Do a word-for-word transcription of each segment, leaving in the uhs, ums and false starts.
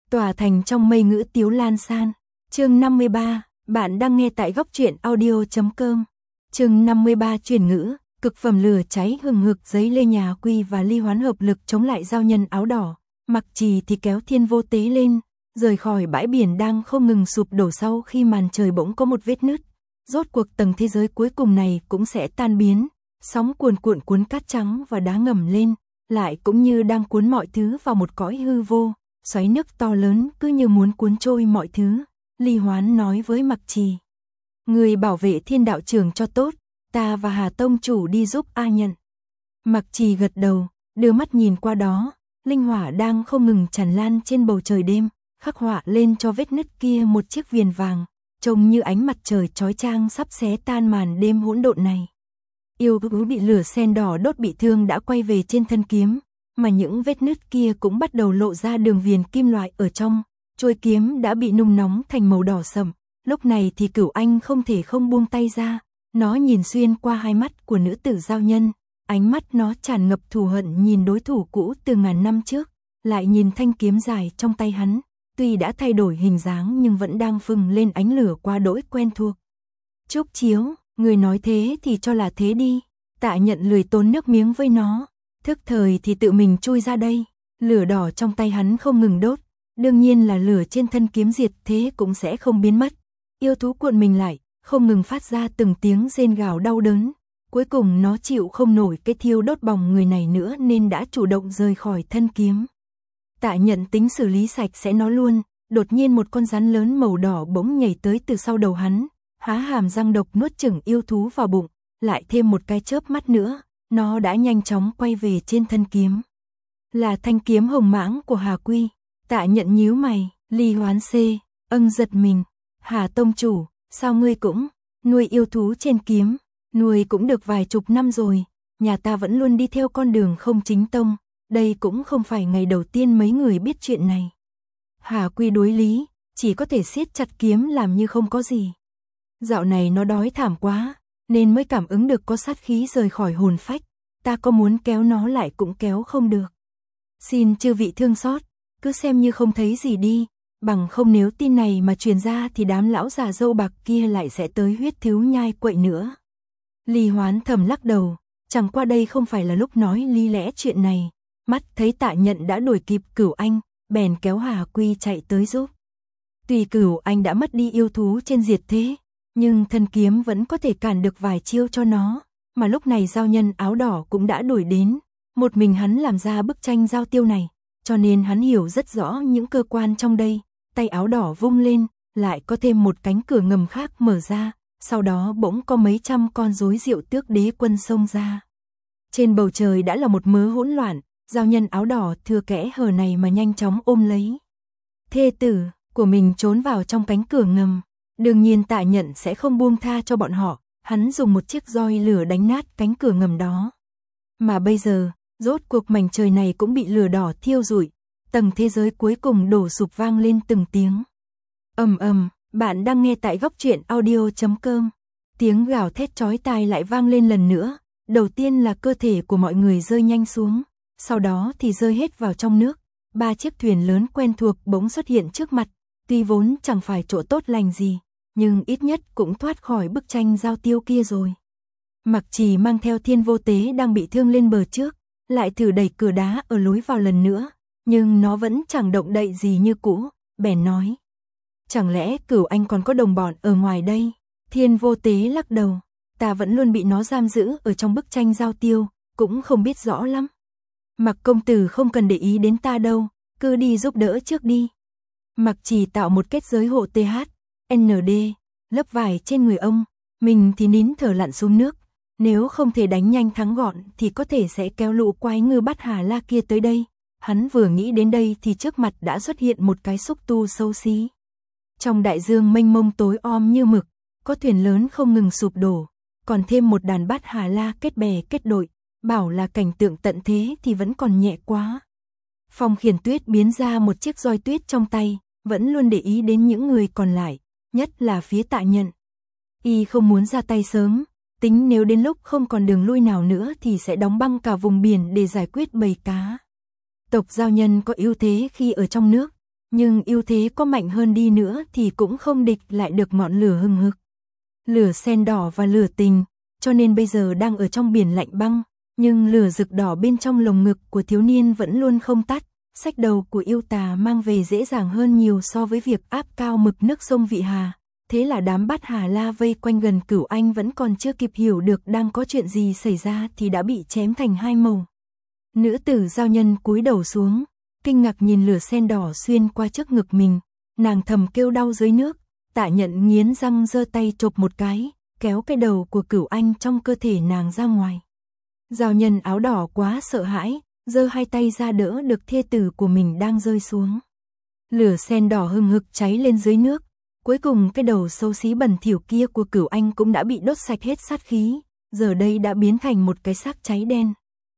Tỏa thành trong mây ngữ tiếu lan san. Chương năm mươi ba, bạn đang nghe tại góc truyện audio chấm com. Chương năm mươi ba truyền ngữ, cực phẩm lửa cháy hừng hực giấy lê nhà Quy và Ly Hoán hợp lực chống lại giao nhân áo đỏ. Mặc Trì thì kéo Thiên Vô Tế lên, rời khỏi bãi biển đang không ngừng sụp đổ sau khi màn trời bỗng có một vết nứt. Rốt cuộc tầng thế giới cuối cùng này cũng sẽ tan biến, sóng cuồn cuộn cuốn cát trắng và đá ngầm lên, lại cũng như đang cuốn mọi thứ vào một cõi hư vô, xoáy nước to lớn cứ như muốn cuốn trôi mọi thứ. Ly Hoán nói với Mặc Trì: "Người bảo vệ Thiên Đạo Trường cho tốt, ta và Hà Tông chủ đi giúp A Nhận." Mặc Trì gật đầu, đưa mắt nhìn qua đó, linh hỏa đang không ngừng tràn lan trên bầu trời đêm, khắc họa lên cho vết nứt kia một chiếc viền vàng, trông như ánh mặt trời chói chang sắp xé tan màn đêm hỗn độn này. Yêu thú bị lửa sen đỏ đốt bị thương đã quay về trên thân kiếm, mà những vết nứt kia cũng bắt đầu lộ ra đường viền kim loại ở trong, chuôi kiếm đã bị nung nóng thành màu đỏ sẫm. Lúc này thì Cửu Anh không thể không buông tay ra, nó nhìn xuyên qua hai mắt của nữ tử giao nhân, ánh mắt nó tràn ngập thù hận nhìn đối thủ cũ từ ngàn năm trước, lại nhìn thanh kiếm dài trong tay hắn, tuy đã thay đổi hình dáng nhưng vẫn đang phừng lên ánh lửa quá đỗi quen thuộc. Trúc Chiếu, người nói thế thì cho là thế đi. Tạ Nhận lười tốn nước miếng với nó, thức thời thì tự mình chui ra đây. Lửa đỏ trong tay hắn không ngừng đốt, đương nhiên là lửa trên thân kiếm diệt thế cũng sẽ không biến mất. Yêu thú cuộn mình lại, không ngừng phát ra từng tiếng rên gào đau đớn. Cuối cùng nó chịu không nổi cái thiêu đốt bỏng người này nữa nên đã chủ động rời khỏi thân kiếm. Tạ Nhận tính xử lý sạch sẽ nó luôn, đột nhiên một con rắn lớn màu đỏ bỗng nhảy tới từ sau đầu hắn, há hàm răng độc nuốt chửng yêu thú vào bụng, lại thêm một cái chớp mắt nữa, nó đã nhanh chóng quay về trên thân kiếm. Là thanh kiếm hồng mãng của Hà Quy. Tạ Nhận nhíu mày, Ly Hoán xê, âng giật mình. Hà Tông chủ, sao ngươi cũng nuôi yêu thú trên kiếm? Nuôi cũng được vài chục năm rồi, nhà ta vẫn luôn đi theo con đường không chính tông, đây cũng không phải ngày đầu tiên mấy người biết chuyện này. Hà Quy đối lý, chỉ có thể siết chặt kiếm làm như không có gì. Dạo này nó đói thảm quá, nên mới cảm ứng được có sát khí rời khỏi hồn phách, ta có muốn kéo nó lại cũng kéo không được. Xin chư vị thương xót, cứ xem như không thấy gì đi, bằng không nếu tin này mà truyền ra thì đám lão già râu bạc kia lại sẽ tới huyết thiếu nhai quậy nữa. Ly Hoán thầm lắc đầu, chẳng qua đây không phải là lúc nói lý lẽ chuyện này. Mắt thấy Tạ Nhận đã đuổi kịp Cửu Anh, bèn kéo Hà Quy chạy tới giúp. Tuy Cửu Anh đã mất đi yêu thú trên diệt thế, nhưng thân kiếm vẫn có thể cản được vài chiêu cho nó, mà lúc này giao nhân áo đỏ cũng đã đuổi đến, một mình hắn làm ra bức tranh giao tiêu này, cho nên hắn hiểu rất rõ những cơ quan trong đây. Tay áo đỏ vung lên, lại có thêm một cánh cửa ngầm khác mở ra, sau đó bỗng có mấy trăm con rối Diệu Tước đế quân xông ra. Trên bầu trời đã là một mớ hỗn loạn, giao nhân áo đỏ thừa kẽ hở này mà nhanh chóng ôm lấy thê tử của mình trốn vào trong cánh cửa ngầm. Đương nhiên Tạ Nhận sẽ không buông tha cho bọn họ, hắn dùng một chiếc roi lửa đánh nát cánh cửa ngầm đó. Mà bây giờ, rốt cuộc mảnh trời này cũng bị lửa đỏ thiêu rụi, tầng thế giới cuối cùng đổ sụp vang lên từng tiếng. Ầm ầm, bạn đang nghe tại góc truyện audio chấm com. Tiếng gào thét chói tai lại vang lên lần nữa, đầu tiên là cơ thể của mọi người rơi nhanh xuống, sau đó thì rơi hết vào trong nước. Ba chiếc thuyền lớn quen thuộc bỗng xuất hiện trước mặt, tuy vốn chẳng phải chỗ tốt lành gì, nhưng ít nhất cũng thoát khỏi bức tranh giao tiêu kia rồi. Mặc Trì mang theo Thiên Vô Tế đang bị thương lên bờ trước, lại thử đẩy cửa đá ở lối vào lần nữa, nhưng nó vẫn chẳng động đậy gì như cũ, bèn nói: "Chẳng lẽ Cửu Anh còn có đồng bọn ở ngoài đây?" Thiên Vô Tế lắc đầu, "Ta vẫn luôn bị nó giam giữ ở trong bức tranh giao tiêu, cũng không biết rõ lắm. Mặc công tử không cần để ý đến ta đâu, cứ đi giúp đỡ trước đi." Mặc Trì tạo một kết giới hộ tê hát en đê, lấp vải trên người ông, mình thì nín thở lặn xuống nước. Nếu không thể đánh nhanh thắng gọn thì có thể sẽ kéo lũ quái ngư Bát Hà La kia tới đây. Hắn vừa nghĩ đến đây thì trước mặt đã xuất hiện một cái xúc tu xấu xí. Trong đại dương mênh mông tối om như mực, có thuyền lớn không ngừng sụp đổ, còn thêm một đàn Bát Hà La kết bè kết đội, bảo là cảnh tượng tận thế thì vẫn còn nhẹ quá. Phong Khiển Tuyết biến ra một chiếc roi tuyết trong tay, vẫn luôn để ý đến những người còn lại, nhất là phía Tạ Nhận. Y không muốn ra tay sớm, tính nếu đến lúc không còn đường lui nào nữa thì sẽ đóng băng cả vùng biển để giải quyết bầy cá. Tộc giao nhân có ưu thế khi ở trong nước, nhưng ưu thế có mạnh hơn đi nữa thì cũng không địch lại được ngọn lửa hừng hực. Lửa sen đỏ và lửa tình, cho nên bây giờ đang ở trong biển lạnh băng, nhưng lửa rực đỏ bên trong lồng ngực của thiếu niên vẫn luôn không tắt. Sách đầu của yêu tà mang về dễ dàng hơn nhiều so với việc áp cao mực nước sông Vị Hà. Thế là đám Bát Hà La vây quanh gần Cửu Anh vẫn còn chưa kịp hiểu được đang có chuyện gì xảy ra thì đã bị chém thành hai màu. Nữ tử giao nhân cúi đầu xuống, kinh ngạc nhìn lửa sen đỏ xuyên qua trước ngực mình, nàng thầm kêu đau dưới nước. Tạ Nhận nghiến răng giơ tay chộp một cái, kéo cái đầu của Cửu Anh trong cơ thể nàng ra ngoài. Giao nhân áo đỏ quá sợ hãi, giơ hai tay ra đỡ được thê tử của mình đang rơi xuống. Lửa sen đỏ hừng hực cháy lên dưới nước, cuối cùng cái đầu xấu xí bẩn thỉu kia của Cửu Anh cũng đã bị đốt sạch hết sát khí, giờ đây đã biến thành một cái xác cháy đen.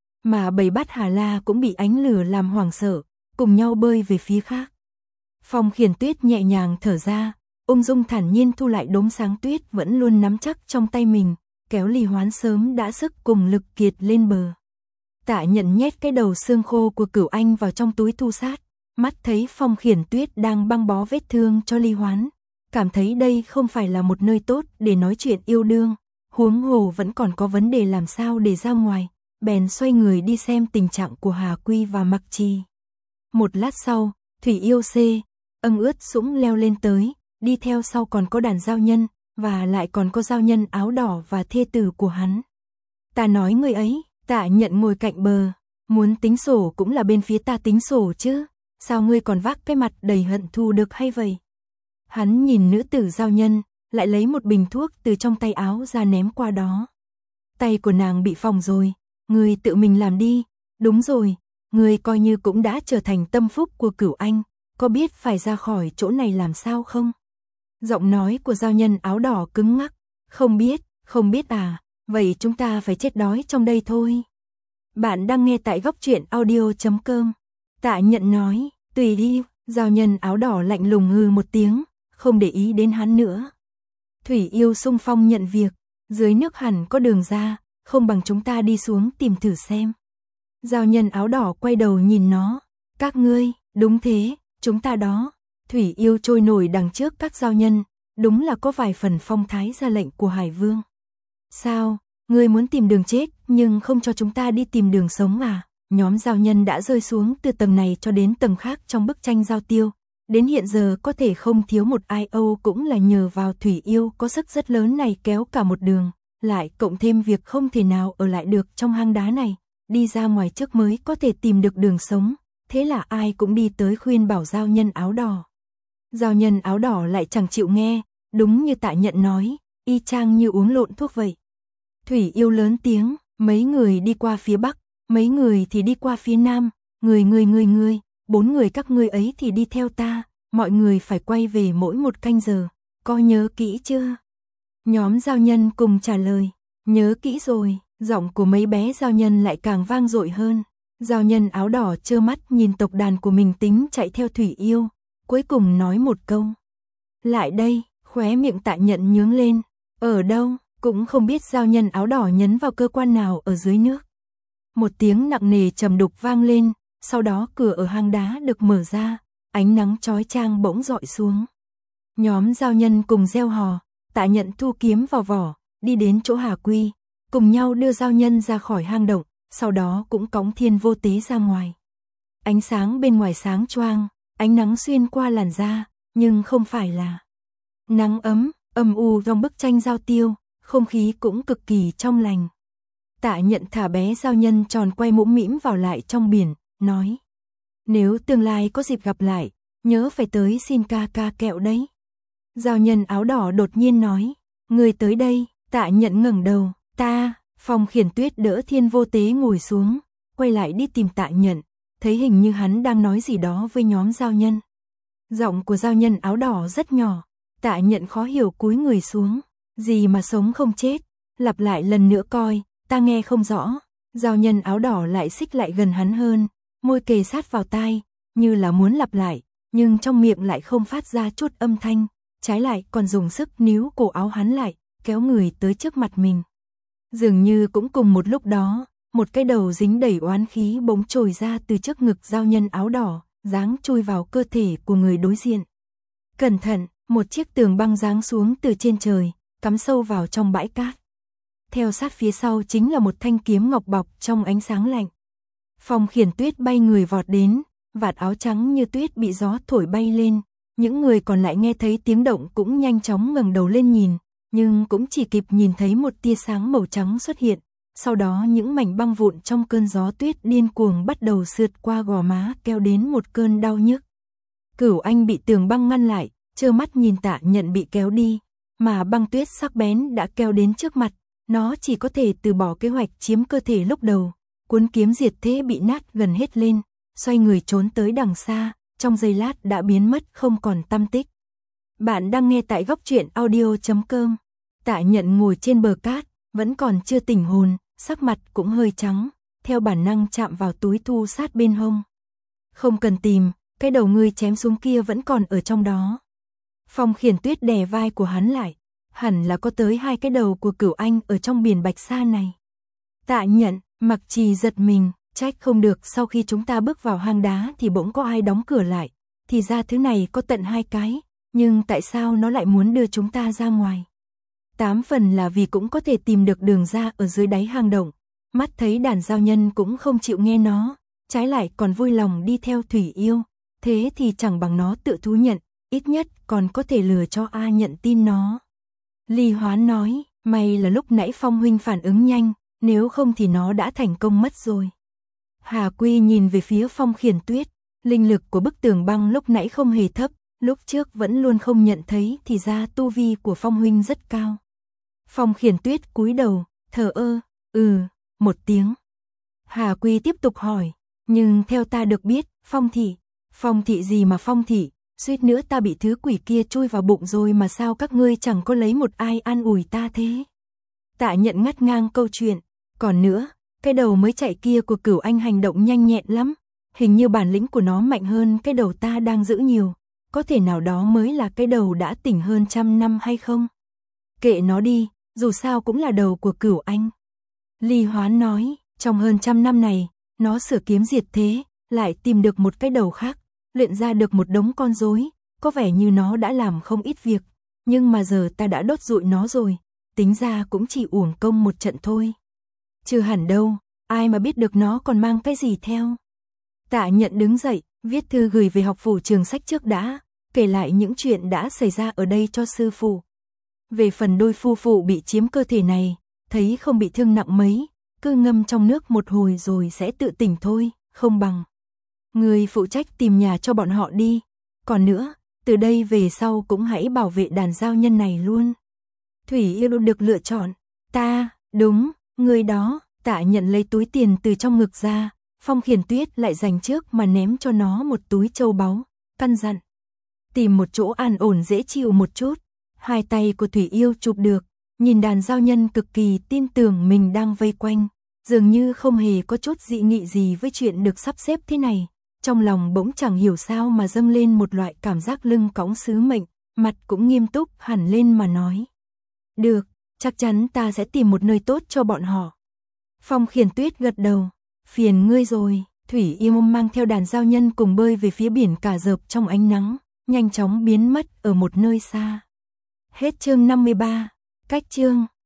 Mà bầy Bát Hà La cũng bị ánh lửa làm hoảng sợ, cùng nhau bơi về phía khác. Phong Khiển Tuyết nhẹ nhàng thở ra, ung dung thản nhiên thu lại đốm sáng tuyết vẫn luôn nắm chắc trong tay mình, kéo Ly Hoán sớm đã sức cùng lực kiệt lên bờ. Tạ Nhận nhét cái đầu xương khô của Cửu Anh vào trong túi thu sát, mắt thấy Phong Khiển Tuyết đang băng bó vết thương cho Ly Hoán, cảm thấy đây không phải là một nơi tốt để nói chuyện yêu đương, huống hồ vẫn còn có vấn đề làm sao để ra ngoài, bèn xoay người đi xem tình trạng của Hà Quy và Mặc Trì. Một lát sau, Thủy Yêu C, âng ướt sũng leo lên tới, đi theo sau còn có đàn giao nhân, và lại còn có giao nhân áo đỏ và thê tử của hắn. Ta nói người ấy, Tạ Nhận ngồi cạnh bờ, muốn tính sổ cũng là bên phía ta tính sổ chứ, sao ngươi còn vác cái mặt đầy hận thù được hay vậy? Hắn nhìn nữ tử giao nhân, lại lấy một bình thuốc từ trong tay áo ra ném qua đó. Tay của nàng bị phỏng rồi, ngươi tự mình làm đi, đúng rồi, ngươi coi như cũng đã trở thành tâm phúc của Cửu Anh, có biết phải ra khỏi chỗ này làm sao không? Giọng nói của giao nhân áo đỏ cứng ngắc, không biết, không biết à, vậy chúng ta phải chết đói trong đây thôi. Bạn đang nghe tại góc truyện audio chấm com. Tạ Nhận nói, tùy đi, giao nhân áo đỏ lạnh lùng hừ một tiếng, không để ý đến hắn nữa. Thủy Yêu xung phong nhận việc, dưới nước hẳn có đường ra, không bằng chúng ta đi xuống tìm thử xem. Giao nhân áo đỏ quay đầu nhìn nó, các ngươi, đúng thế, chúng ta đó. Thủy Yêu trôi nổi đằng trước các giao nhân, đúng là có vài phần phong thái ra lệnh của Hải Vương. Sao, ngươi muốn tìm đường chết nhưng không cho chúng ta đi tìm đường sống à? Nhóm giao nhân đã rơi xuống từ tầng này cho đến tầng khác trong bức tranh giao tiêu. Đến hiện giờ có thể không thiếu một ai âu cũng là nhờ vào Thủy Yêu có sức rất lớn này kéo cả một đường, lại cộng thêm việc không thể nào ở lại được trong hang đá này, đi ra ngoài trước mới có thể tìm được đường sống, thế là ai cũng đi tới khuyên bảo giao nhân áo đỏ. Giao nhân áo đỏ lại chẳng chịu nghe, đúng như Tạ Nhận nói, y chang như uống lộn thuốc vậy. Thủy Yêu lớn tiếng, mấy người đi qua phía bắc, mấy người thì đi qua phía nam, người người người người, bốn người các ngươi ấy thì đi theo ta, mọi người phải quay về mỗi một canh giờ, có nhớ kỹ chưa? Nhóm giao nhân cùng trả lời, nhớ kỹ rồi, giọng của mấy bé giao nhân lại càng vang dội hơn. Giao nhân áo đỏ trơ mắt nhìn tộc đàn của mình tính chạy theo Thủy Yêu, cuối cùng nói một câu. Lại đây, khóe miệng Tạ Nhận nhướng lên, ở đâu, cũng không biết giao nhân áo đỏ nhấn vào cơ quan nào ở dưới nước. Một tiếng nặng nề trầm đục vang lên, sau đó cửa ở hang đá được mở ra, ánh nắng chói chang bỗng rọi xuống. Nhóm giao nhân cùng reo hò, Tạ Nhận thu kiếm vào vỏ, đi đến chỗ Hà Quy, cùng nhau đưa giao nhân ra khỏi hang động, sau đó cũng cõng Thiên Vô Tế ra ngoài. Ánh sáng bên ngoài sáng choang, ánh nắng xuyên qua làn da, nhưng không phải là nắng ấm, âm u trong bức tranh giao tiêu, không khí cũng cực kỳ trong lành. Tạ Nhận thả bé giao nhân tròn quay mũm mĩm vào lại trong biển, nói: nếu tương lai có dịp gặp lại, nhớ phải tới xin ca ca kẹo đấy. Giao nhân áo đỏ đột nhiên nói: người tới đây. Tạ Nhận ngẩng đầu, ta. Phong Khiển Tuyết đỡ Thiên Vô Tế ngồi xuống, quay lại đi tìm Tạ Nhận, thấy hình như hắn đang nói gì đó với nhóm giao nhân. Giọng của giao nhân áo đỏ rất nhỏ, Tạ Nhận khó hiểu cúi người xuống, gì mà sống không chết, lặp lại lần nữa coi, ta nghe không rõ. Giao nhân áo đỏ lại xích lại gần hắn hơn, môi kề sát vào tai, như là muốn lặp lại, nhưng trong miệng lại không phát ra chút âm thanh, trái lại còn dùng sức níu cổ áo hắn lại, kéo người tới trước mặt mình. Dường như cũng cùng một lúc đó, một cái đầu dính đầy oán khí bỗng trồi ra từ trước ngực giao nhân áo đỏ, giáng chui vào cơ thể của người đối diện. Cẩn thận, một chiếc tường băng giáng xuống từ trên trời, cắm sâu vào trong bãi cát. Theo sát phía sau chính là một thanh kiếm ngọc bọc trong ánh sáng lạnh. Phong Khiển Tuyết bay người vọt đến, vạt áo trắng như tuyết bị gió thổi bay lên. Những người còn lại nghe thấy tiếng động cũng nhanh chóng ngẩng đầu lên nhìn, nhưng cũng chỉ kịp nhìn thấy một tia sáng màu trắng xuất hiện. Sau đó những mảnh băng vụn trong cơn gió tuyết điên cuồng bắt đầu sượt qua gò má, kéo đến một cơn đau nhức. Cửu Anh bị tường băng ngăn lại, trơ mắt nhìn Tạ Nhận bị kéo đi, mà băng tuyết sắc bén đã kéo đến trước mặt. Nó chỉ có thể từ bỏ kế hoạch chiếm cơ thể lúc đầu. Cuốn kiếm diệt thế bị nát gần hết lên, xoay người trốn tới đằng xa, trong giây lát đã biến mất không còn tăm tích. Bạn đang nghe tại góc truyện audio chấm com. Tạ Nhận ngồi trên bờ cát, vẫn còn chưa tỉnh hồn, sắc mặt cũng hơi trắng, theo bản năng chạm vào túi thu sát bên hông. Không cần tìm, cái đầu ngươi chém xuống kia vẫn còn ở trong đó. Phong Khiển Tuyết đè vai của hắn lại, hẳn là có tới hai cái đầu của Cửu Anh ở trong biển Bạch Sa này. Tạ Nhận, Mặc Trì giật mình, trách không được sau khi chúng ta bước vào hang đá thì bỗng có ai đóng cửa lại, thì ra thứ này có tận hai cái, nhưng tại sao nó lại muốn đưa chúng ta ra ngoài? Tám phần là vì cũng có thể tìm được đường ra ở dưới đáy hang động, mắt thấy đàn giao nhân cũng không chịu nghe nó, trái lại còn vui lòng đi theo Thủy Yêu, thế thì chẳng bằng nó tự thú nhận, ít nhất còn có thể lừa cho A Nhận tin nó. Ly Hoán nói, may là lúc nãy Phong huynh phản ứng nhanh, nếu không thì nó đã thành công mất rồi. Hà Quy nhìn về phía Phong Khiển Tuyết, linh lực của bức tường băng lúc nãy không hề thấp, lúc trước vẫn luôn không nhận thấy thì ra tu vi của Phong huynh rất cao. Phong Khiển Tuyết cúi đầu, thờ ơ, ừ, một tiếng. Hà Quy tiếp tục hỏi, nhưng theo ta được biết, Phong thị, Phong thị gì mà Phong thị, suýt nữa ta bị thứ quỷ kia chui vào bụng rồi mà sao các ngươi chẳng có lấy một ai an ủi ta thế? Tạ Nhận ngắt ngang câu chuyện, còn nữa, cái đầu mới chạy kia của Cửu Anh hành động nhanh nhẹn lắm, hình như bản lĩnh của nó mạnh hơn cái đầu ta đang giữ nhiều, có thể nào đó mới là cái đầu đã tỉnh hơn trăm năm hay không? Kệ nó đi, dù sao cũng là đầu của Cửu Anh. Ly Hoán nói, trong hơn trăm năm này, nó sửa kiếm diệt thế, lại tìm được một cái đầu khác, luyện ra được một đống con rối, có vẻ như nó đã làm không ít việc, nhưng mà giờ ta đã đốt rụi nó rồi, tính ra cũng chỉ uổng công một trận thôi. Chưa hẳn đâu, ai mà biết được nó còn mang cái gì theo. Tạ Nhận đứng dậy, viết thư gửi về học phủ Trường Sách trước đã, kể lại những chuyện đã xảy ra ở đây cho sư phụ. Về phần đôi phu phụ bị chiếm cơ thể này, thấy không bị thương nặng mấy, cứ ngâm trong nước một hồi rồi sẽ tự tỉnh thôi, không bằng. Người phụ trách tìm nhà cho bọn họ đi, còn nữa, từ đây về sau cũng hãy bảo vệ đàn giao nhân này luôn. Thủy Yêu được lựa chọn, ta, đúng, người đó. Tạ Nhận lấy túi tiền từ trong ngực ra, Phong Khiển Tuyết lại dành trước mà ném cho nó một túi châu báu, căn dặn. Tìm một chỗ an ổn dễ chịu một chút. Hai tay của Thủy Yêu chụp được, nhìn đàn giao nhân cực kỳ tin tưởng mình đang vây quanh, dường như không hề có chút dị nghị gì với chuyện được sắp xếp thế này. Trong lòng bỗng chẳng hiểu sao mà dâng lên một loại cảm giác lưng cõng sứ mệnh, mặt cũng nghiêm túc hẳn lên mà nói. Được, chắc chắn ta sẽ tìm một nơi tốt cho bọn họ. Phong Khiển Tuyết gật đầu, phiền ngươi rồi. Thủy Yêu mang theo đàn giao nhân cùng bơi về phía biển cả rợp trong ánh nắng, nhanh chóng biến mất ở một nơi xa. Hết chương năm mươi ba, cách chương.